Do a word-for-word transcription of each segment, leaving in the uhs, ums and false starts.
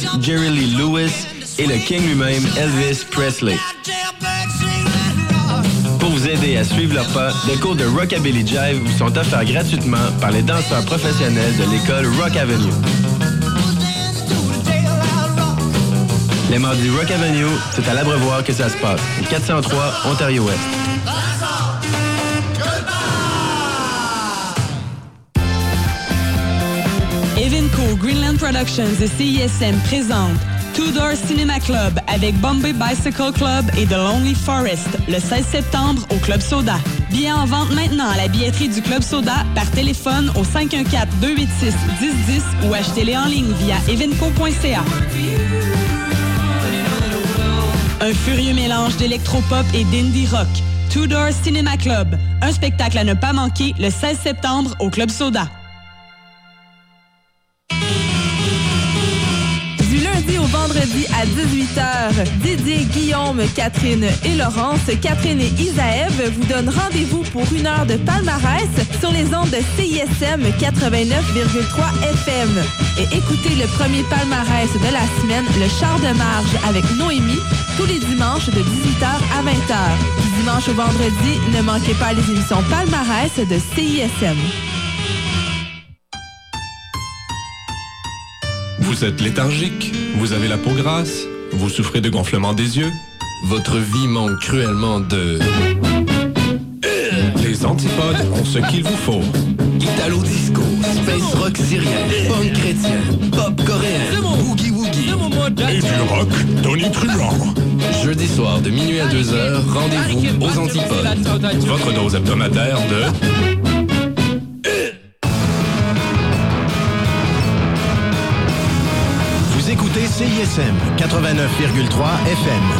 Jerry Lee Lewis et le King lui-même, Elvis Presley. Pour vous aider à suivre leurs pas, des cours de Rockabilly Jive vous sont offerts gratuitement par les danseurs professionnels de l'école Rock Avenue. Les mardis Rock Avenue, c'est à l'Abreuvoir que ça se passe, au quatre cent trois Ontario-Ouest. Evenco, Greenland Productions et C I S M présentent Two Door Cinema Club avec Bombay Bicycle Club et The Lonely Forest le seize septembre au Club Soda. Billets en vente maintenant à la billetterie du Club Soda par téléphone au cinq un quatre, deux huit six, un zéro un zéro ou achetez-les en ligne via evenco point c a. Un furieux mélange d'électropop et d'indie rock. Two Door Cinema Club, un spectacle à ne pas manquer le seize septembre au Club Soda. Vendredi à dix-huit heures, Didier, Guillaume, Catherine et Laurence, Catherine et Isaëve vous donnent rendez-vous pour une heure de palmarès sur les ondes de C I S M quatre-vingt-neuf virgule trois F M. Et écoutez le premier palmarès de la semaine, le char de marge avec Noémie, tous les dimanches de dix-huit heures à vingt heures. Du dimanche au vendredi, ne manquez pas les émissions palmarès de C I S M. Vous êtes léthargique, vous avez la peau grasse, vous souffrez de gonflement des yeux. Votre vie manque cruellement de... Les Antipodes ont ce qu'il vous faut. Italo disco, space rock syrien, punk chrétien, pop coréen, boogie woogie. Et du rock tonitruant. Jeudi soir de minuit à deux heures, rendez-vous aux Antipodes. Votre dose hebdomadaire de... Écoutez C I S M quatre-vingt-neuf virgule trois F M.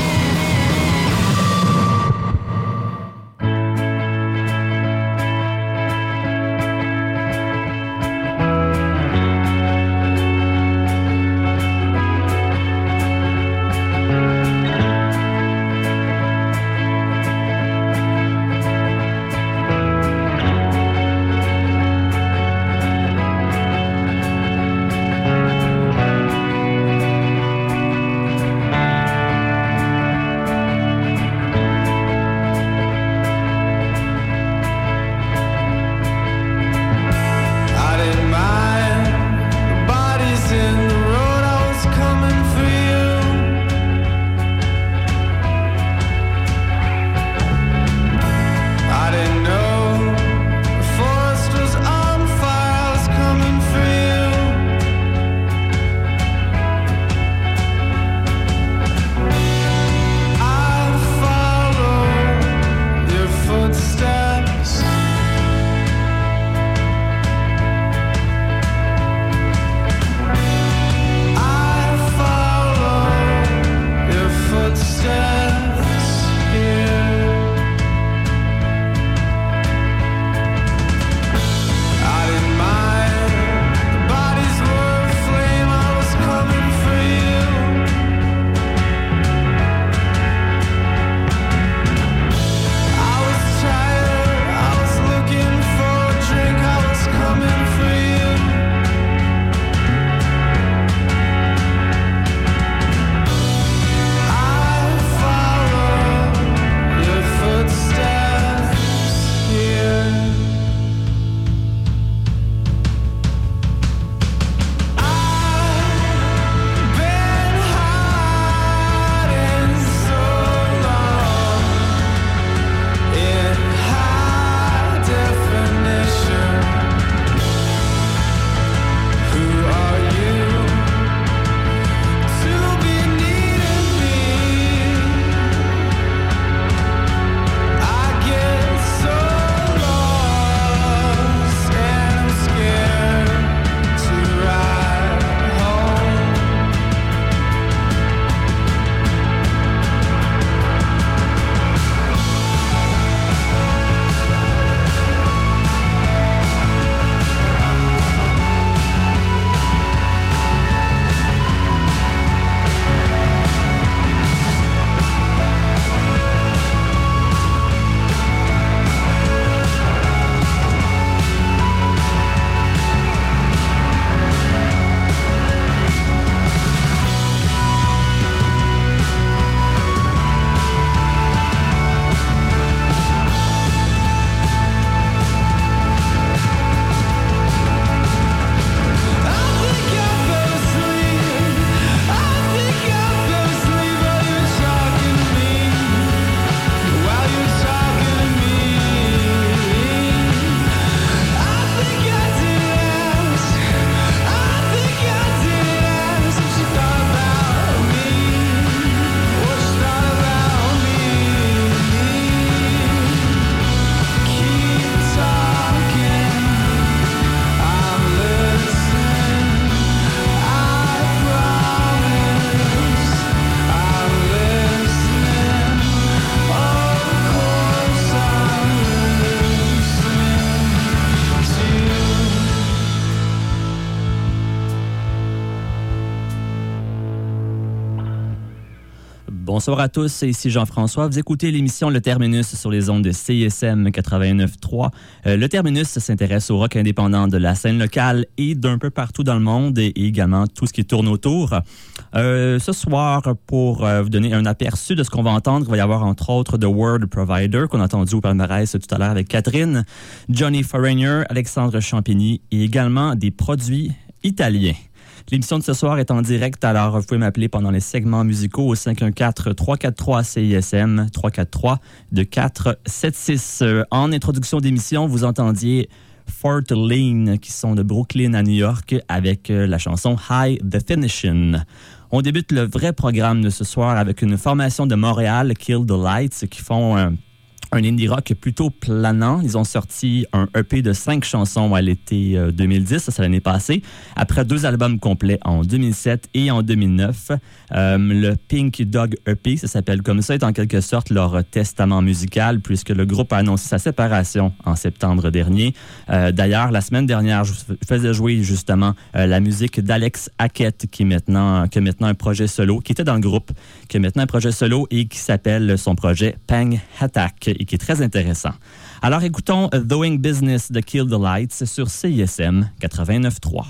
Bonsoir à tous, ici Jean-François. Vous écoutez l'émission Le Terminus sur les ondes de C I S M quatre-vingt-neuf trois. Euh, le Terminus s'intéresse au rock indépendant de la scène locale et d'un peu partout dans le monde et également tout ce qui tourne autour. Euh, ce soir, pour euh, vous donner un aperçu de ce qu'on va entendre, il va y avoir entre autres The World Provider qu'on a entendu au palmarès tout à l'heure avec Catherine, Johnny Foreigner, Alexandre Champigny et également des produits italiens. L'émission de ce soir est en direct, alors vous pouvez m'appeler pendant les segments musicaux au cinq un quatre, trois quatre trois C I S M, trois quatre trois deux quatre sept six. En introduction d'émission, vous entendiez Fort Lane, qui sont de Brooklyn à New York, avec la chanson High Definition. On débute le vrai programme de ce soir avec une formation de Montréal, Kill the Lights, qui font un un indie rock plutôt planant. Ils ont sorti un E P de cinq chansons à l'été deux mille dix, ça c'est l'année passée, après deux albums complets en deux mille sept et en deux mille neuf. Euh, le Pink Dog E P, ça s'appelle comme ça, est en quelque sorte leur testament musical, puisque le groupe a annoncé sa séparation en septembre dernier. Euh, d'ailleurs, la semaine dernière, je faisais jouer justement euh, la musique d'Alex Hackett, qui, est maintenant, qui a maintenant un projet solo, qui était dans le groupe, qui a maintenant un projet solo et qui s'appelle son projet Pang Attack, et qui est très intéressant. Alors écoutons Doing Business de Kill the Lights sur C I S M quatre-vingt-neuf trois.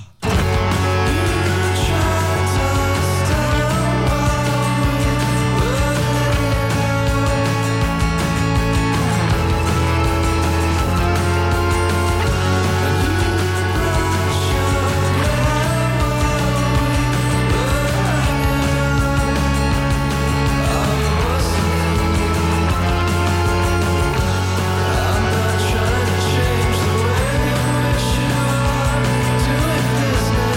Change the way we wish you are. Doing business.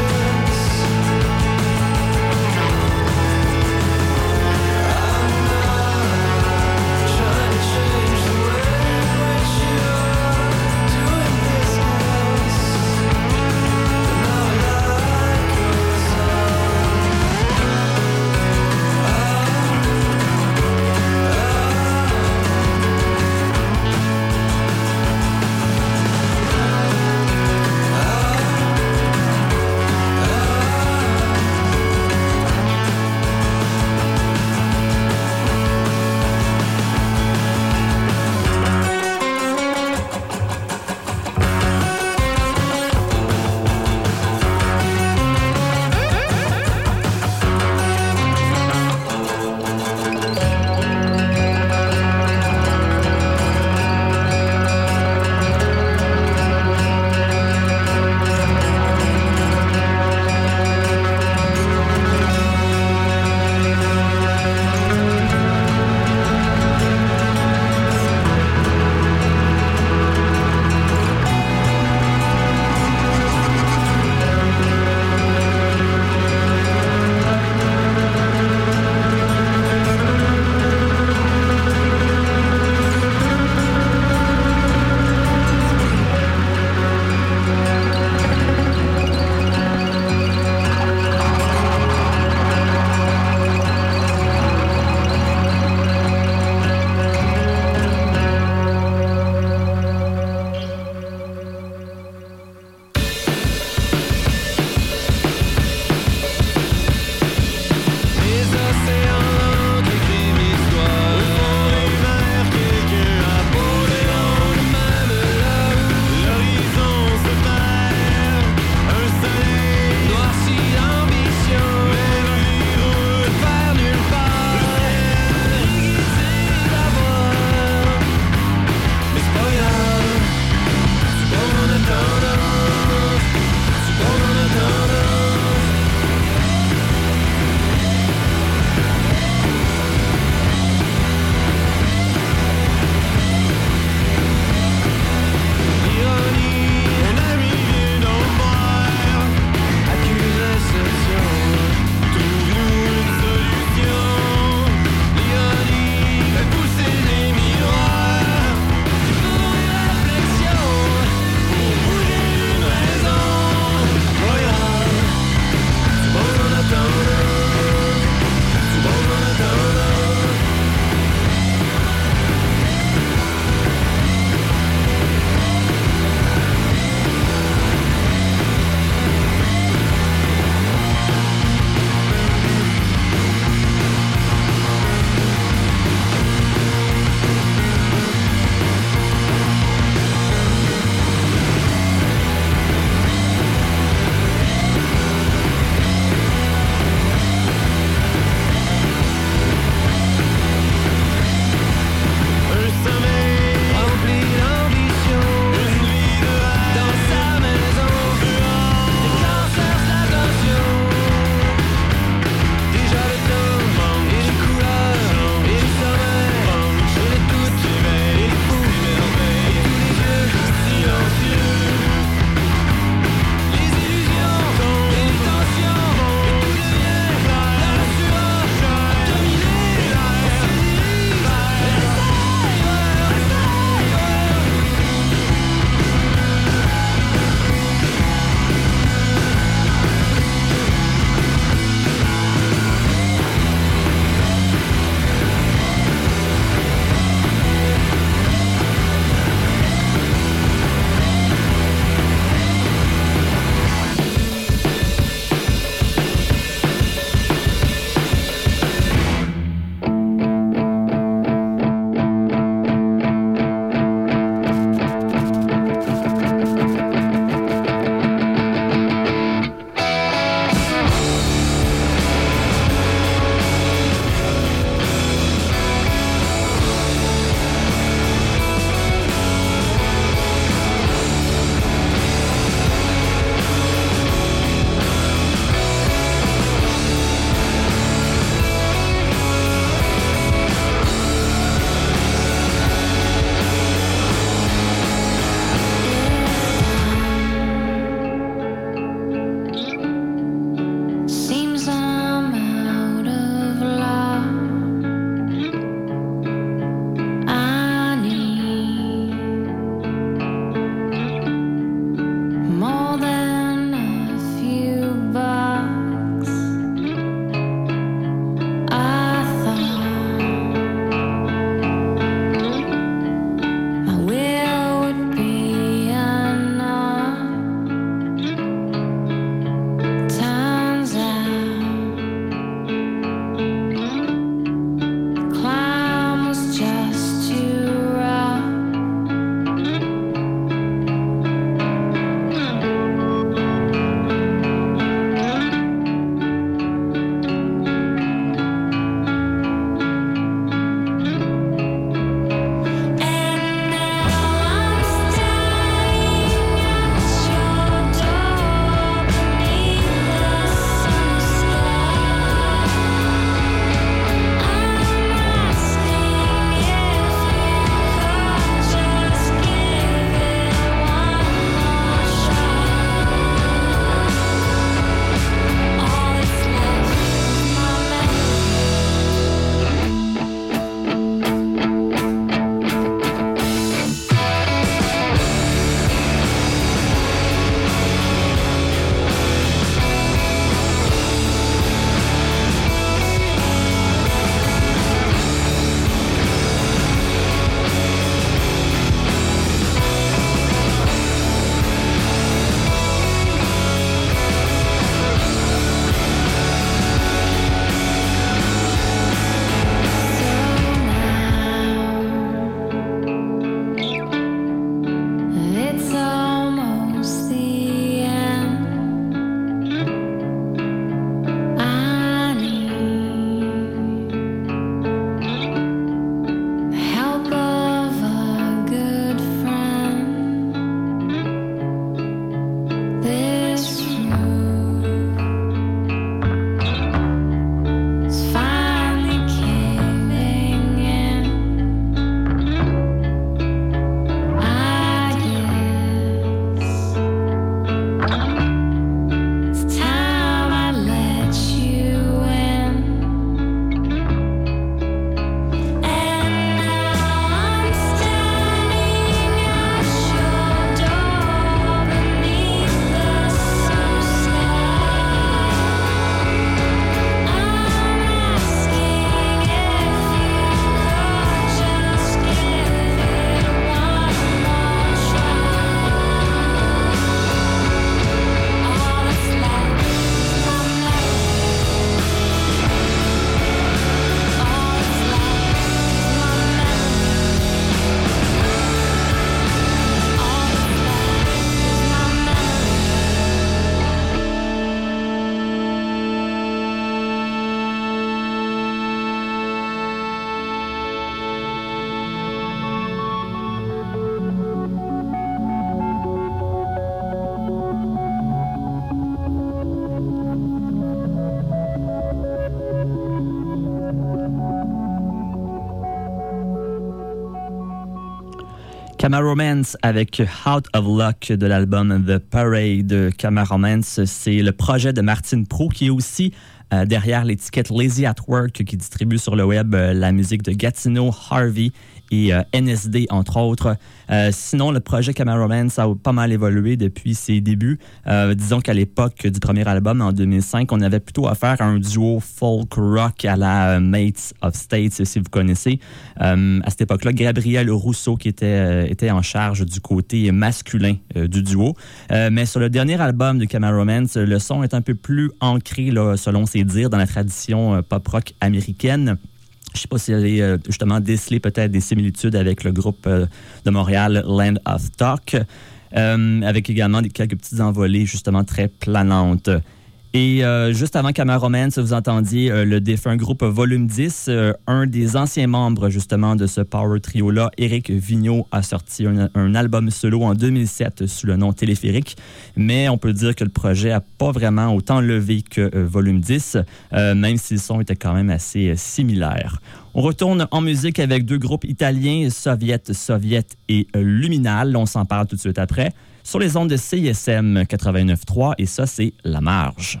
Camaromance avec Out of Luck de l'album The Parade. Camaromance, c'est le projet de Martine Prou qui est aussi euh, derrière l'étiquette Lazy at Work qui distribue sur le web euh, la musique de Gatineau, Harvey et euh, N S D, entre autres. Euh, sinon, le projet Camaromance a pas mal évolué depuis ses débuts. Euh, disons qu'à l'époque du premier album, en deux mille cinq, on avait plutôt affaire à un duo folk rock à la euh, Mates of States, si vous connaissez. Euh, à cette époque-là, Gabriel Rousseau qui était, euh, était en charge du côté masculin euh, du duo. Euh, mais sur le dernier album de Camaromance, le son est un peu plus ancré, là, selon ses dires, dans la tradition euh, pop-rock américaine. Je ne sais pas si elle est euh, justement décelé peut-être des similitudes avec le groupe euh, de Montréal, Land of Talk, euh, avec également des, quelques petites envolées justement très planantes. Et euh, juste avant Camaromance, vous entendiez euh, le défunt groupe Volume dix. Euh, un des anciens membres justement de ce power trio-là, Éric Vigneault, a sorti un, un album solo en deux mille sept sous le nom Téléphérique. Mais on peut dire que le projet n'a pas vraiment autant levé que euh, Volume dix, euh, même si le son était quand même assez euh, similaire. On retourne en musique avec deux groupes italiens, Soviet, Soviet et euh, Luminal. On s'en parle tout de suite après. Sur les ondes de C I S M quatre-vingt-neuf trois, et ça, c'est La Marge.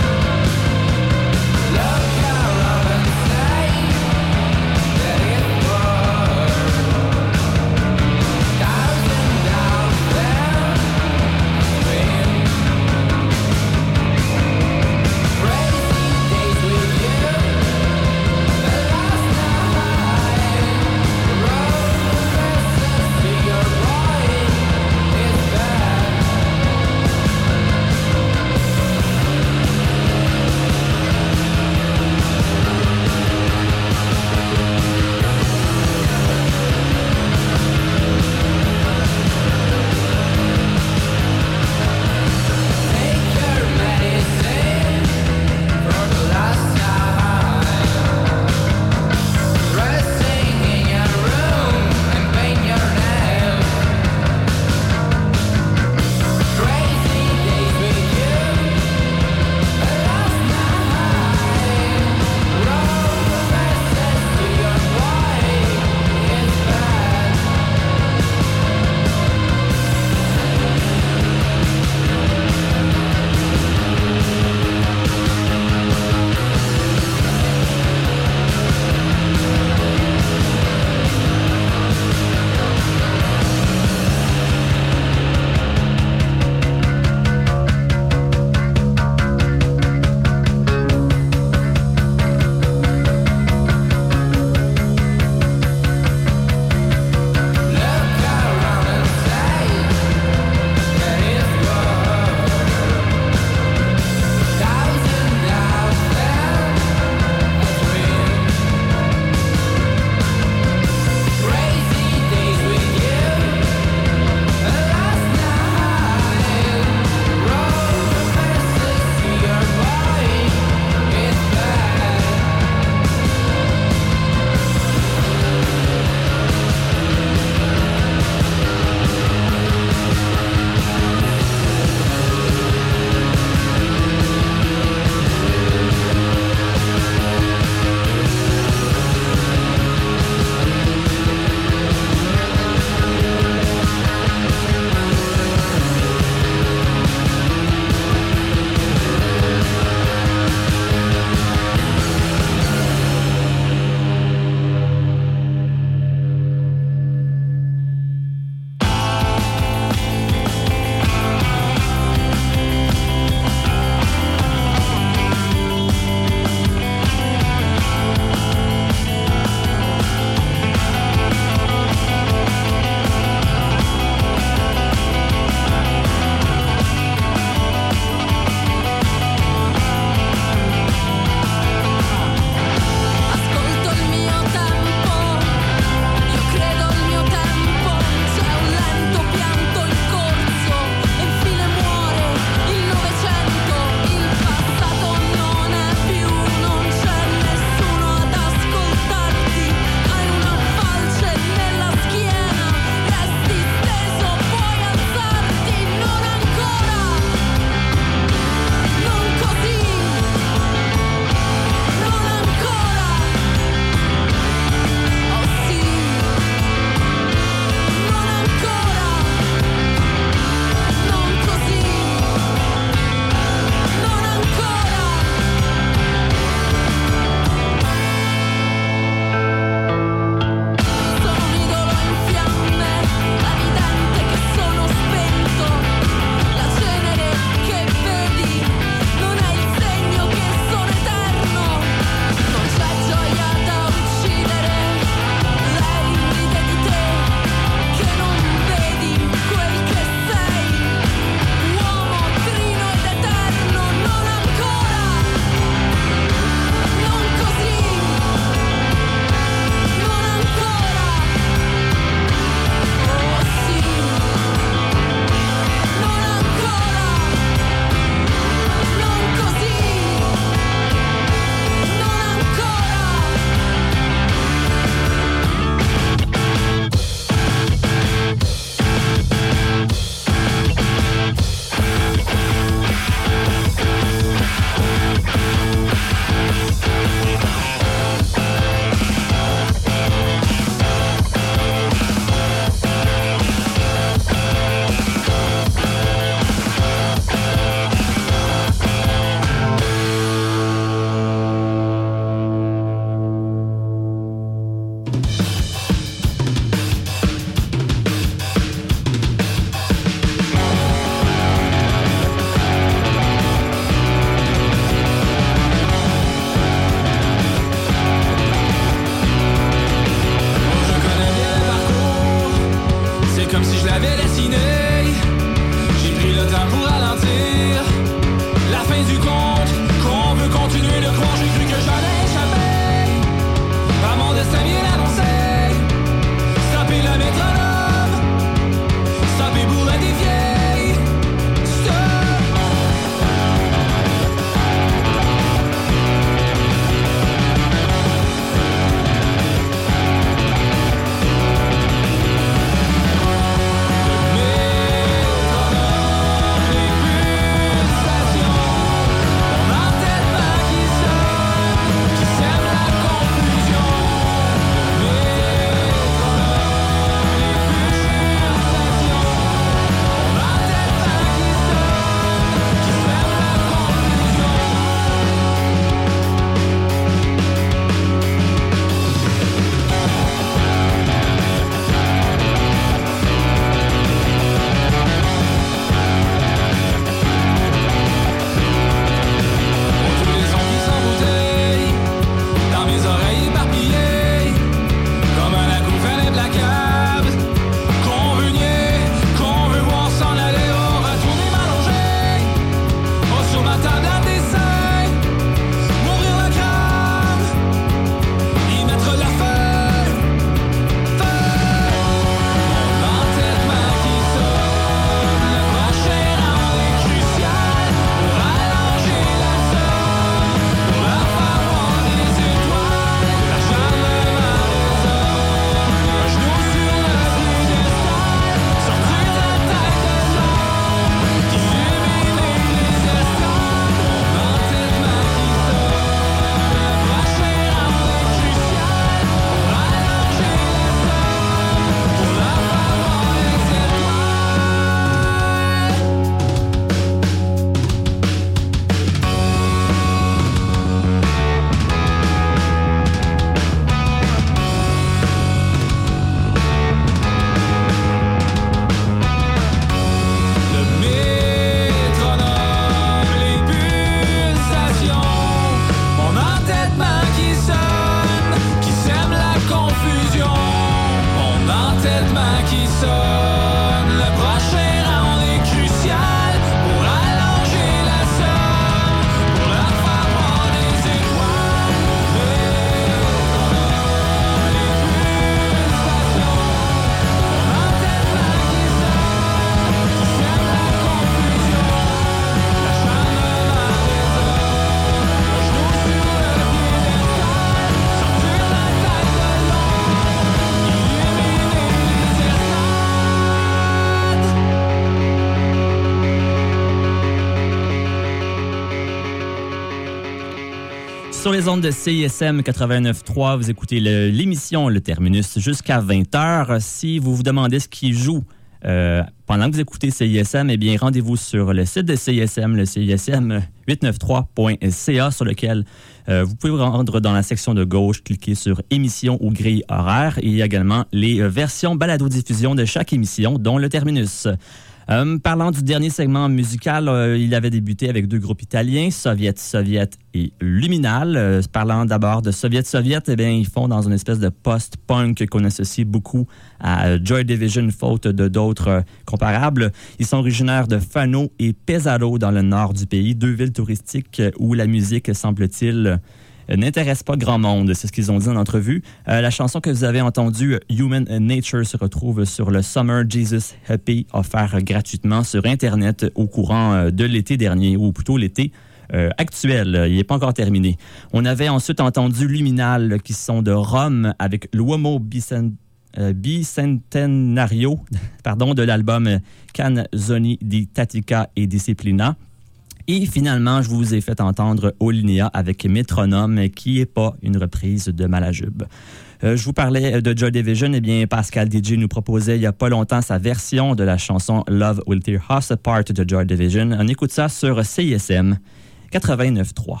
Sur les ondes de C I S M quatre-vingt-neuf trois, vous écoutez le, l'émission Le Terminus jusqu'à vingt heures. Si vous vous demandez ce qui joue euh, pendant que vous écoutez C I S M, eh bien, rendez-vous sur le site de C I S M, le C I S M huit cent quatre-vingt-treize point C A, sur lequel euh, vous pouvez vous rendre dans la section de gauche, cliquer sur émission ou grille horaire. Il y a également les euh, versions balado-diffusion de chaque émission, dont Le Terminus. Euh, parlant du dernier segment musical, euh, il avait débuté avec deux groupes italiens, Soviet Soviet et Luminal. Euh, parlant d'abord de Soviet Soviet, eh bien, ils font dans une espèce de post-punk qu'on associe beaucoup à Joy Division, faute de d'autres euh, comparables. Ils sont originaires de Fano et Pesaro dans le nord du pays, deux villes touristiques où la musique, semble-t-il, n'intéresse pas grand monde, c'est ce qu'ils ont dit en entrevue. Euh, la chanson que vous avez entendue, Human Nature, se retrouve sur le Summer Jesus Happy, offert gratuitement sur Internet au courant de l'été dernier, ou plutôt l'été euh, actuel. Il n'est pas encore terminé. On avait ensuite entendu Luminal, qui sont de Rome, avec l'Uomo Bicent- euh, Bicentenario pardon, de l'album Canzoni di Tattica e Disciplina. Et finalement, je vous ai fait entendre Olinéa avec Métronome, qui n'est pas une reprise de Malajube. Euh, je vous parlais de Joy Division. Eh bien, Pascal D J nous proposait il n'y a pas longtemps sa version de la chanson Love Will Tear Us Apart de Joy Division. On écoute ça sur C I S M quatre-vingt-neuf trois.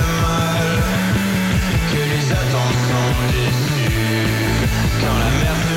Quand la mer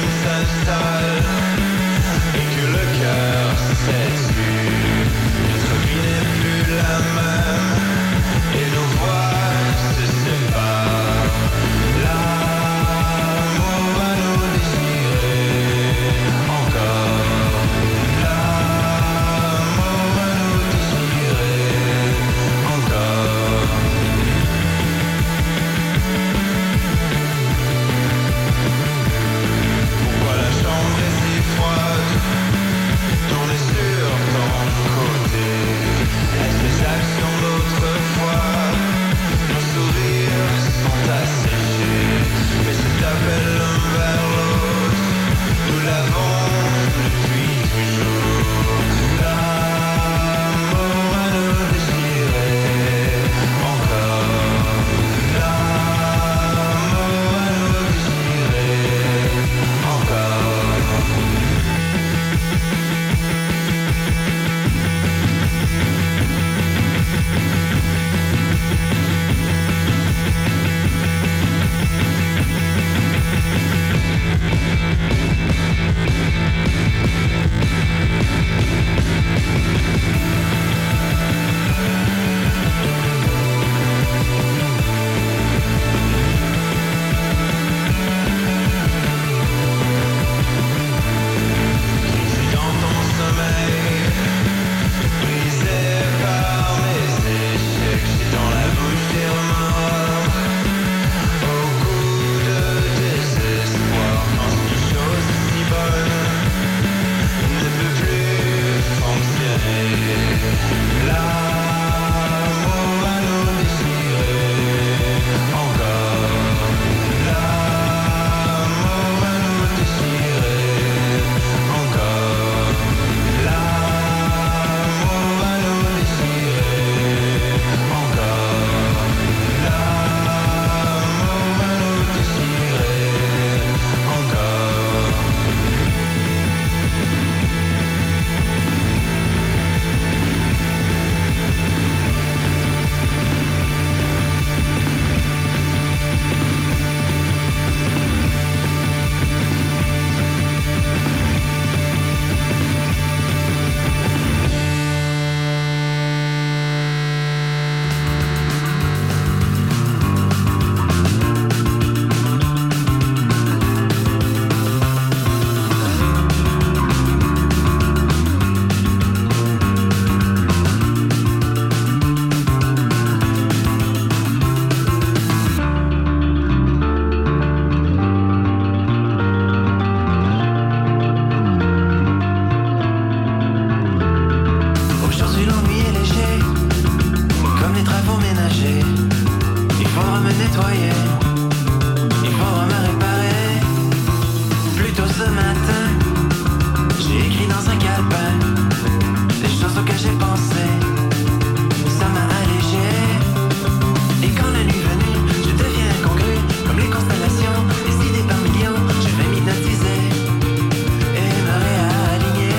croyais. Il faudra me réparer. Plus tôt ce matin, j'ai écrit dans un calepin les choses auxquelles j'ai pensé. Ça m'a allégé. Et quand la nuit venue, je deviens incongru, comme les constellations, décidées par millions, je vais m'hypnotiser et me réaligner.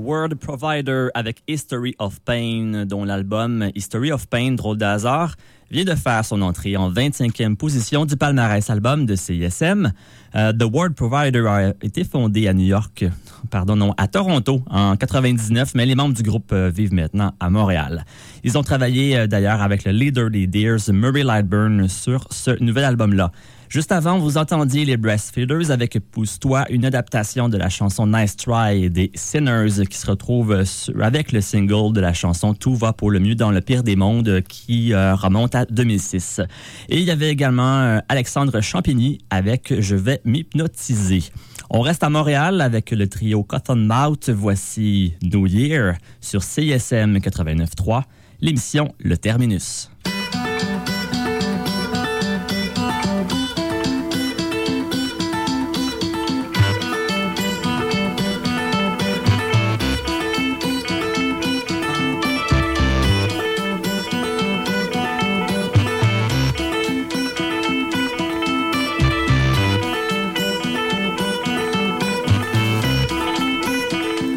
Word Provider avec History of Pain, dont l'album History of Pain, drôle de hasard, vient de faire son entrée en vingt-cinquième position du palmarès album de C I S M. Uh, The Word Provider a été fondé à New York, pardon, non, à Toronto en quatre-vingt-dix-neuf, mais les membres du groupe euh, vivent maintenant à Montréal. Ils ont travaillé euh, d'ailleurs avec le leader des Deers, Murray Lightburn, sur ce nouvel album-là. Juste avant, vous entendiez les Breastfeeders avec Pousse-toi, une adaptation de la chanson Nice Try des Sinners qui se retrouve sur, avec le single de la chanson Tout va pour le mieux dans le pire des mondes qui euh, remonte à deux mille six. Et il y avait également euh, Alexandre Champigny avec Je vais m'hypnotiser. On reste à Montréal avec le trio Cottonmouth. Voici New Year sur C I S M quatre-vingt-neuf trois, l'émission Le Terminus.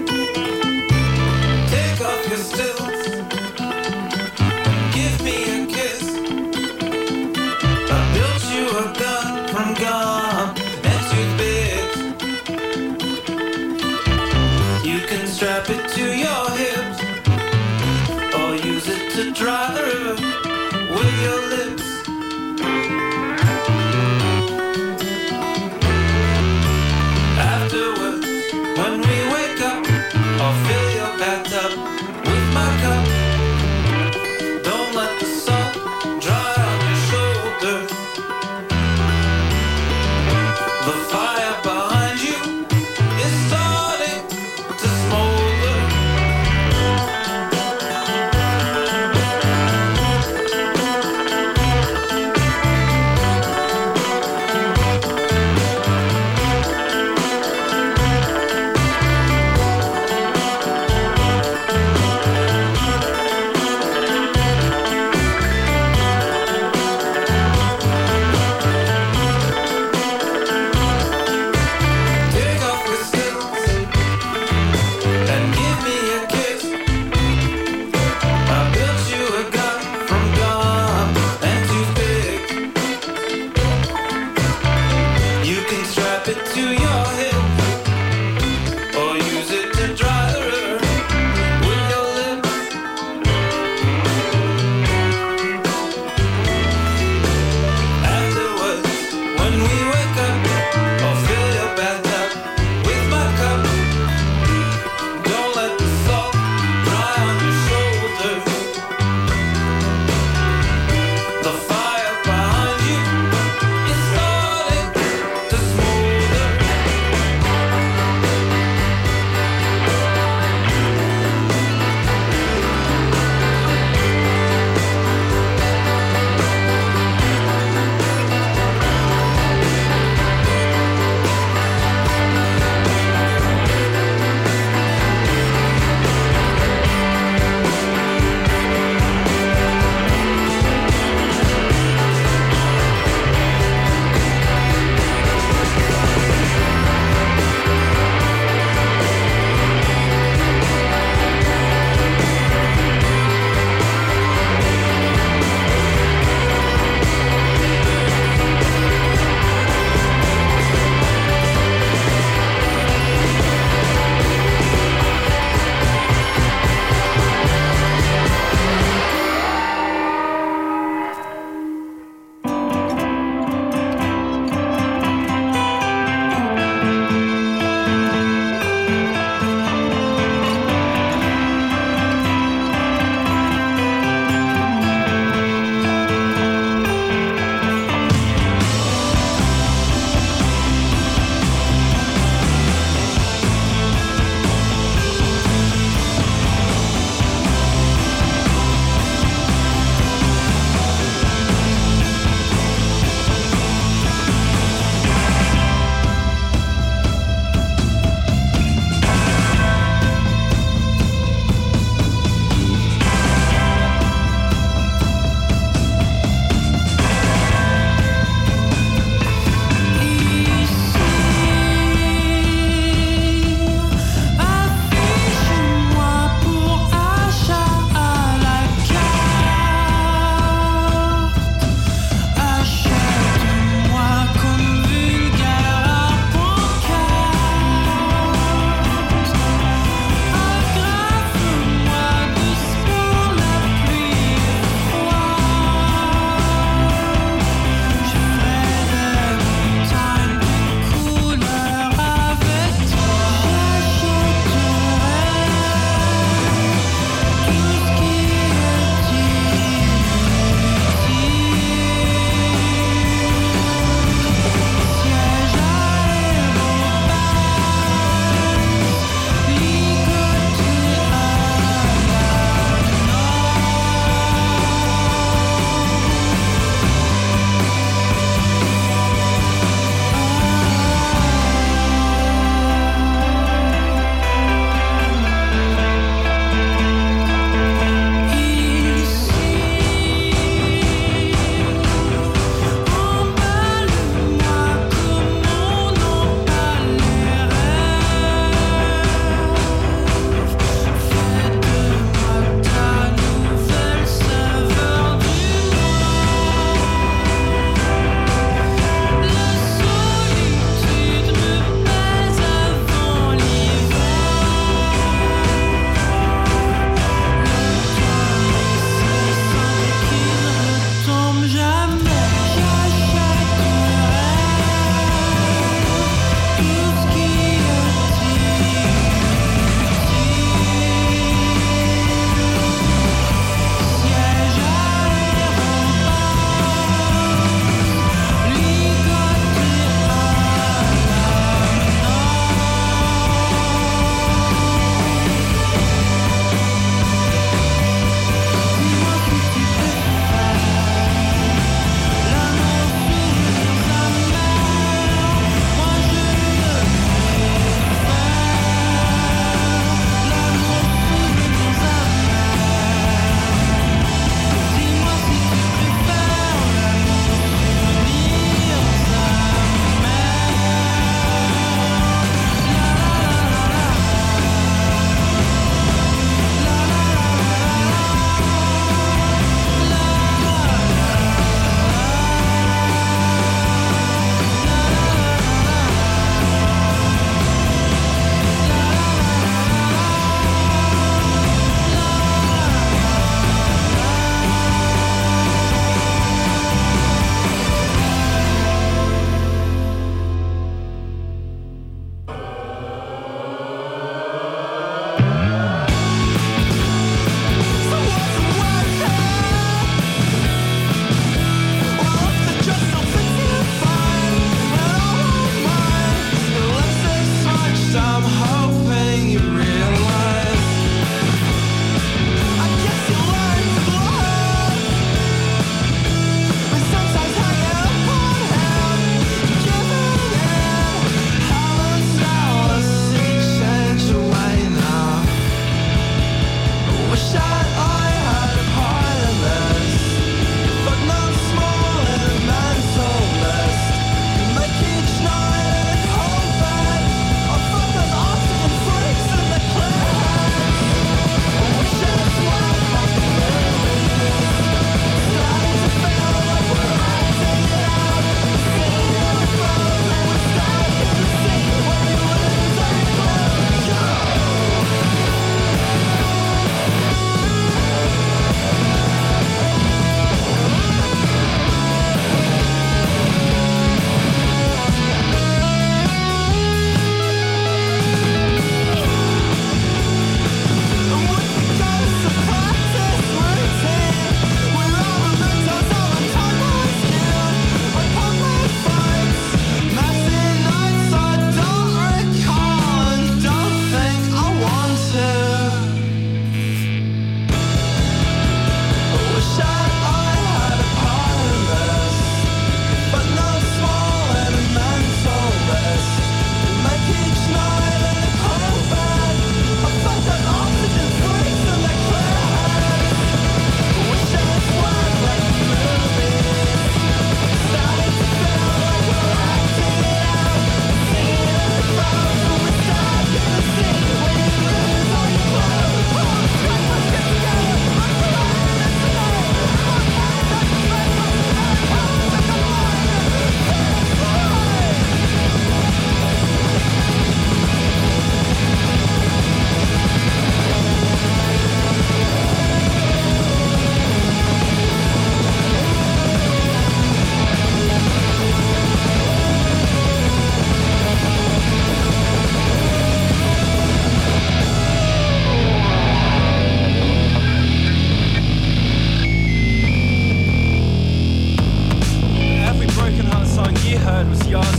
Take off your stilts. Give me a kiss.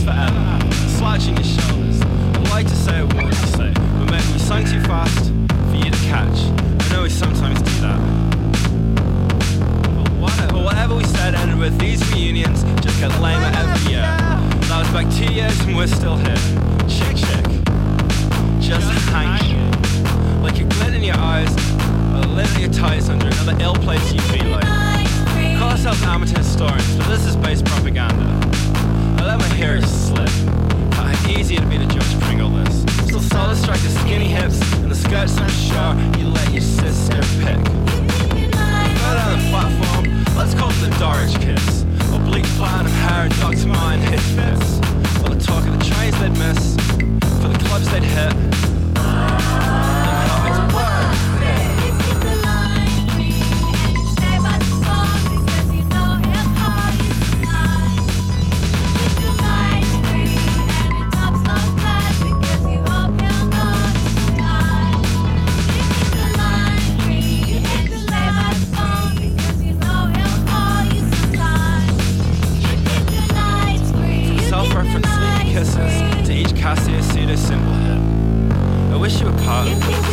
last forever. Slouching your shoulders. I'd like to say what you say, but maybe you sung too fast for you to catch. I know we sometimes do that. But whatever, whatever we said ended with these reunions just get lamer every year. That was back two years and we're still here. Chick chick. Just hanging. Like a glint in your eyes, a lint in your ties under another ill place you feel like. Call ourselves amateur historians, but this is base propaganda. I let my hair slip. How easy it'd be to judge Pringle this. Still solid strike the skinny hips and the skirts I'm sure you let your sister pick. Right on the platform, let's call it the Dorridge kiss. Oblique platinum hair and Doctor Martin hit fits. All the talk of the trains they'd miss, for the clubs they'd hit. And how it's worked. Self-reference sleepy kisses to each Cassia pseudo symbol hit. I wish you were part of it.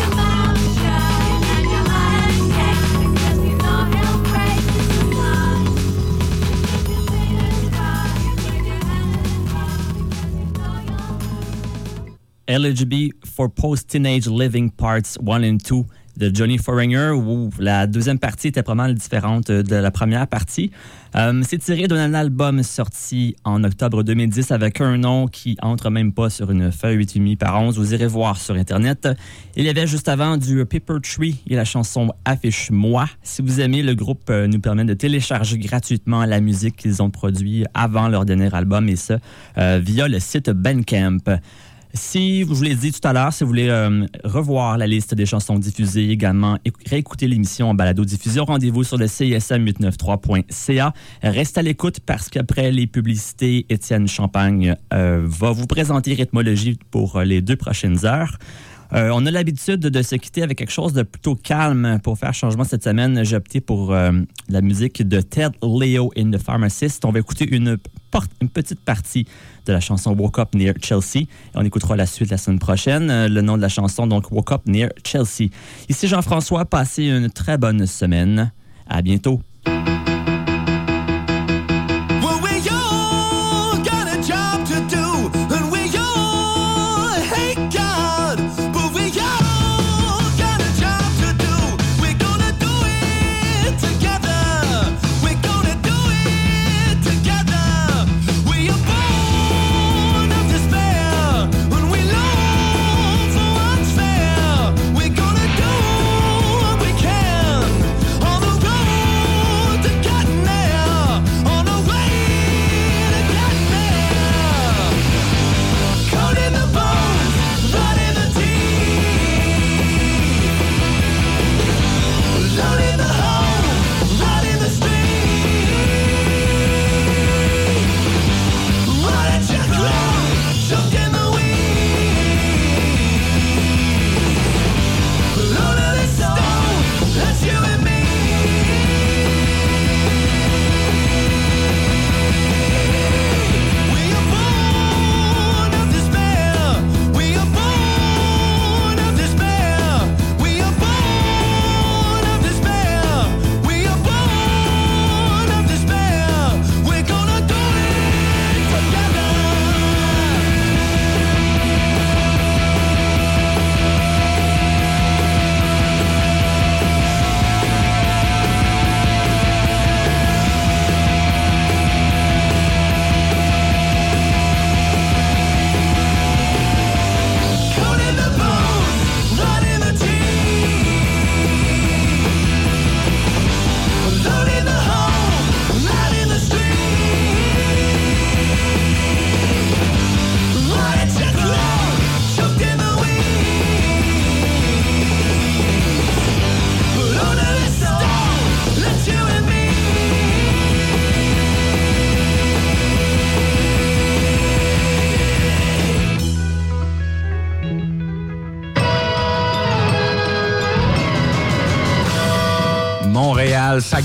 Eligibility for Post-Teenage Living Parts one and two de Johnny Foreigner, où la deuxième partie était probablement différente de la première partie. Euh, c'est tiré d'un album sorti en octobre deux mille dix avec un nom qui entre même pas sur une feuille huit virgule cinq par onze. Vous irez voir sur Internet. Il y avait juste avant du Paper Tree et la chanson Affiche-moi. Si vous aimez, le groupe nous permet de télécharger gratuitement la musique qu'ils ont produite avant leur dernier album et ça euh, via le site Bandcamp. Si, je vous l'ai dit tout à l'heure, si vous voulez euh, revoir la liste des chansons diffusées, également réécouter l'émission en balado-diffusion, rendez-vous sur le C I S M huit cent quatre-vingt-trois point C A. Restez à l'écoute parce qu'après les publicités, Étienne Champagne euh, va vous présenter Rythmologie pour les deux prochaines heures. Euh, on a l'habitude de se quitter avec quelque chose de plutôt calme. Pour faire changement cette semaine, j'ai opté pour euh, la musique de Ted Leo and the Pharmacist. On va écouter une, une petite partie de la chanson Woke Up Near Chelsea. Et on écoutera la suite la semaine prochaine. Euh, le nom de la chanson, donc, Woke Up Near Chelsea. Ici Jean-François, passez une très bonne semaine. À bientôt. We're gonna do what we can on the road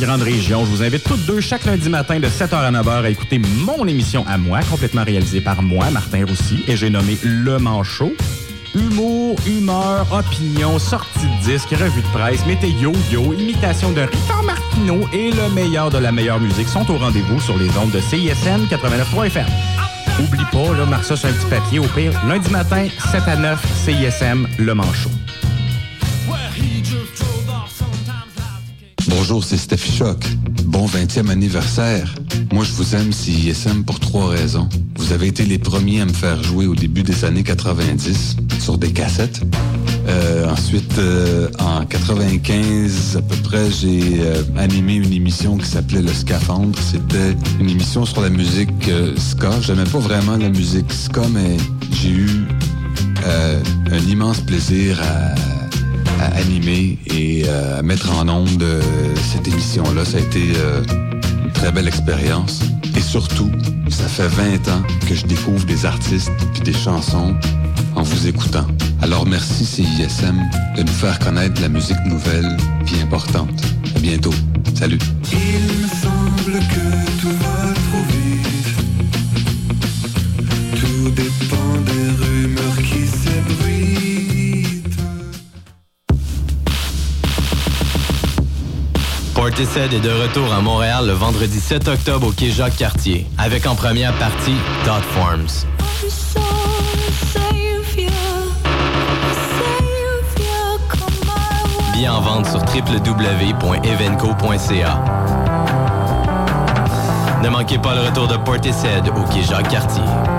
grande région. Je vous invite toutes deux chaque lundi matin de sept heures à neuf heures à écouter mon émission à moi, complètement réalisée par moi, Martin Roussy, et j'ai nommé Le Manchot. Humour, humeur, opinion, sortie de disque, revue de presse, météo-yo, imitation de Richard Martineau et le meilleur de la meilleure musique sont au rendez-vous sur les ondes de C I S M quatre-vingt-neuf trois F M. Oublie pas, là, marque ça sur un petit papier au pire. Lundi matin, sept à neuf, C I S M, Le Manchot. Bonjour, c'est Steffi Choc. Bon vingtième anniversaire. Moi, je vous aime C I S M pour trois raisons. Vous avez été les premiers à me faire jouer au début des années quatre-vingt-dix sur des cassettes. Euh, ensuite, euh, en quatre-vingt-quinze, à peu près, j'ai euh, animé une émission qui s'appelait Le Scaphandre. C'était une émission sur la musique euh, ska. J'aimais pas vraiment la musique ska, mais j'ai eu euh, un immense plaisir à... à animer et euh, à mettre en onde euh, cette émission-là. Ça a été euh, une très belle expérience. Et surtout, ça fait vingt ans que je découvre des artistes puis des chansons en vous écoutant. Alors merci C I S M de nous faire connaître la musique nouvelle puis importante. À bientôt. Salut. Il me semble que tout va trop vite. Tout dépend des rumeurs qui s'ébruitent. Portishead est de retour à Montréal le vendredi sept octobre au quai Jacques-Cartier, avec en première partie Dot Forms. Billets en vente sur w w w point evenco point c a. Ne manquez pas le retour de Portishead au quai Jacques-Cartier.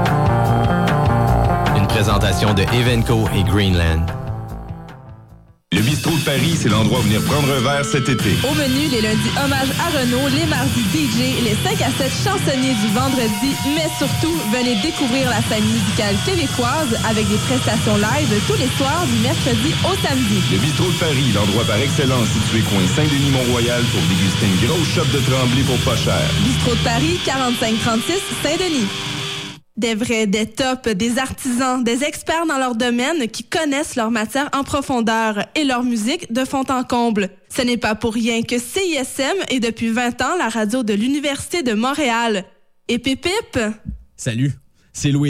Une présentation de Evenco et Greenland. Le Bistrot de Paris, c'est l'endroit où venir prendre un verre cet été. Au menu, les lundis hommage à Renaud, les mardis D J, les cinq à sept chansonniers du vendredi, mais surtout, venez découvrir la scène musicale québécoise avec des prestations live tous les soirs du mercredi au samedi. Le Bistrot de Paris, l'endroit par excellence situé coin Saint-Denis-Mont-Royal pour déguster une grosse chope de Tremblay pour pas cher. Bistrot de Paris, quarante-cinq trente-six, Saint-Denis. Des vrais, des tops, des artisans, des experts dans leur domaine qui connaissent leur matière en profondeur et leur musique de fond en comble. Ce n'est pas pour rien que C I S M est depuis vingt ans la radio de l'Université de Montréal. Et pip pip! Salut, c'est Louis.